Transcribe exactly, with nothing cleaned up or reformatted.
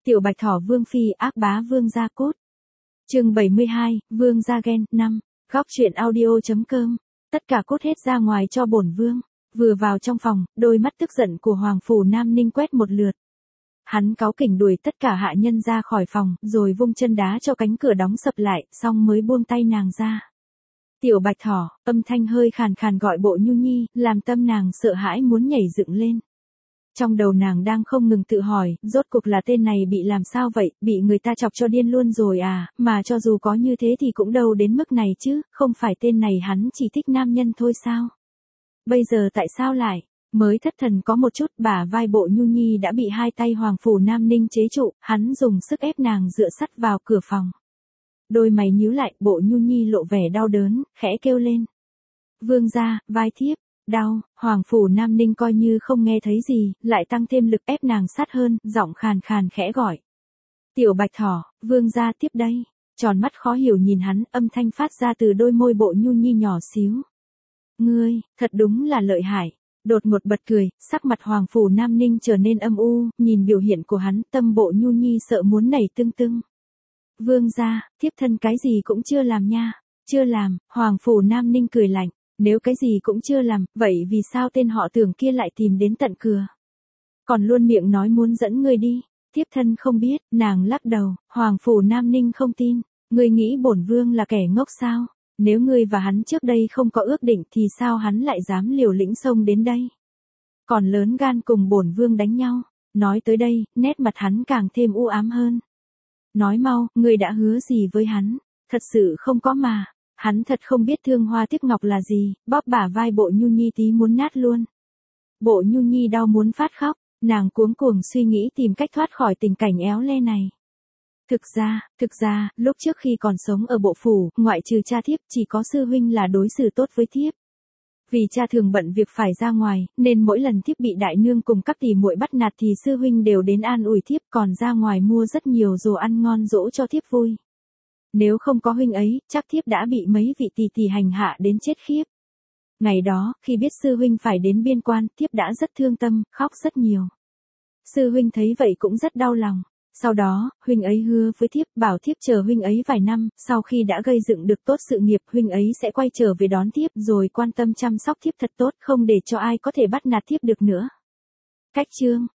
Tiểu Bạch Thỏ Vương Phi ác bá Vương gia cốt. Chương bảy mươi hai, Vương gia ghen, năm. Góc truyện audio.com. Tất cả cút hết ra ngoài cho bổn vương. Vừa vào trong phòng, đôi mắt tức giận của Hoàng phủ Nam Ninh quét một lượt. Hắn cáu kỉnh đuổi tất cả hạ nhân ra khỏi phòng, rồi vung chân đá cho cánh cửa đóng sập lại, xong mới buông tay nàng ra. Tiểu Bạch Thỏ, âm thanh hơi khàn khàn gọi Bộ Nhu Nhi, làm tâm nàng sợ hãi muốn nhảy dựng lên. Trong đầu nàng đang không ngừng tự hỏi, rốt cuộc là tên này bị làm sao vậy, bị người ta chọc cho điên luôn rồi à, mà cho dù có như thế thì cũng đâu đến mức này chứ, không phải tên này hắn chỉ thích nam nhân thôi sao? Bây giờ tại sao lại? Mới thất thần có một chút, bả vai Bộ Nhu Nhi đã bị hai tay Hoàng phủ Nam Ninh chế trụ, hắn dùng sức ép nàng dựa sắt vào cửa phòng. Đôi mày nhíu lại, Bộ Nhu Nhi lộ vẻ đau đớn, khẽ kêu lên. Vương gia, vai thiếp. Đau, Hoàng phủ Nam Ninh coi như không nghe thấy gì, lại tăng thêm lực ép nàng sát hơn, giọng khàn khàn khẽ gọi. Tiểu Bạch Thỏ, vương gia tiếp đây. Tròn mắt khó hiểu nhìn hắn, âm thanh phát ra từ đôi môi Bộ Nhu Nhi nhỏ xíu. Ngươi, thật đúng là lợi hại. Đột một bật cười, sắc mặt Hoàng phủ Nam Ninh trở nên âm u, nhìn biểu hiện của hắn, tâm Bộ Nhu Nhi sợ muốn nảy tưng tưng. Vương gia, thiếp thân cái gì cũng chưa làm nha. Chưa làm, Hoàng phủ Nam Ninh cười lạnh. Nếu cái gì cũng chưa làm, vậy vì sao tên họ Tưởng kia lại tìm đến tận cửa? Còn luôn miệng nói muốn dẫn ngươi đi. Thiếp thân không biết, nàng lắc đầu, Hoàng phủ Nam Ninh không tin. Ngươi nghĩ bổn vương là kẻ ngốc sao? Nếu ngươi và hắn trước đây không có ước định thì sao hắn lại dám liều lĩnh xông đến đây? Còn lớn gan cùng bổn vương đánh nhau. Nói tới đây, nét mặt hắn càng thêm u ám hơn. Nói mau, ngươi đã hứa gì với hắn? Thật sự không có mà. Hắn thật không biết thương hoa tiếc ngọc là gì, bóp bả vai Bộ Nhu Nhi tí muốn nát luôn. Bộ Nhu Nhi đau muốn phát khóc, nàng cuống cuồng suy nghĩ tìm cách thoát khỏi tình cảnh éo le này. Thực ra, thực ra, lúc trước khi còn sống ở bộ phủ, ngoại trừ cha thiếp, chỉ có sư huynh là đối xử tốt với thiếp. Vì cha thường bận việc phải ra ngoài, nên mỗi lần thiếp bị đại nương cùng các tỷ muội bắt nạt thì sư huynh đều đến an ủi thiếp, còn ra ngoài mua rất nhiều đồ ăn ngon dỗ cho thiếp vui. Nếu không có huynh ấy, chắc thiếp đã bị mấy vị tỷ tỷ hành hạ đến chết khiếp. Ngày đó, khi biết sư huynh phải đến biên quan, thiếp đã rất thương tâm, khóc rất nhiều. Sư huynh thấy vậy cũng rất đau lòng. Sau đó, huynh ấy hứa với thiếp, bảo thiếp chờ huynh ấy vài năm, sau khi đã gây dựng được tốt sự nghiệp, huynh ấy sẽ quay trở về đón thiếp rồi quan tâm chăm sóc thiếp thật tốt, không để cho ai có thể bắt nạt thiếp được nữa. Cách chương.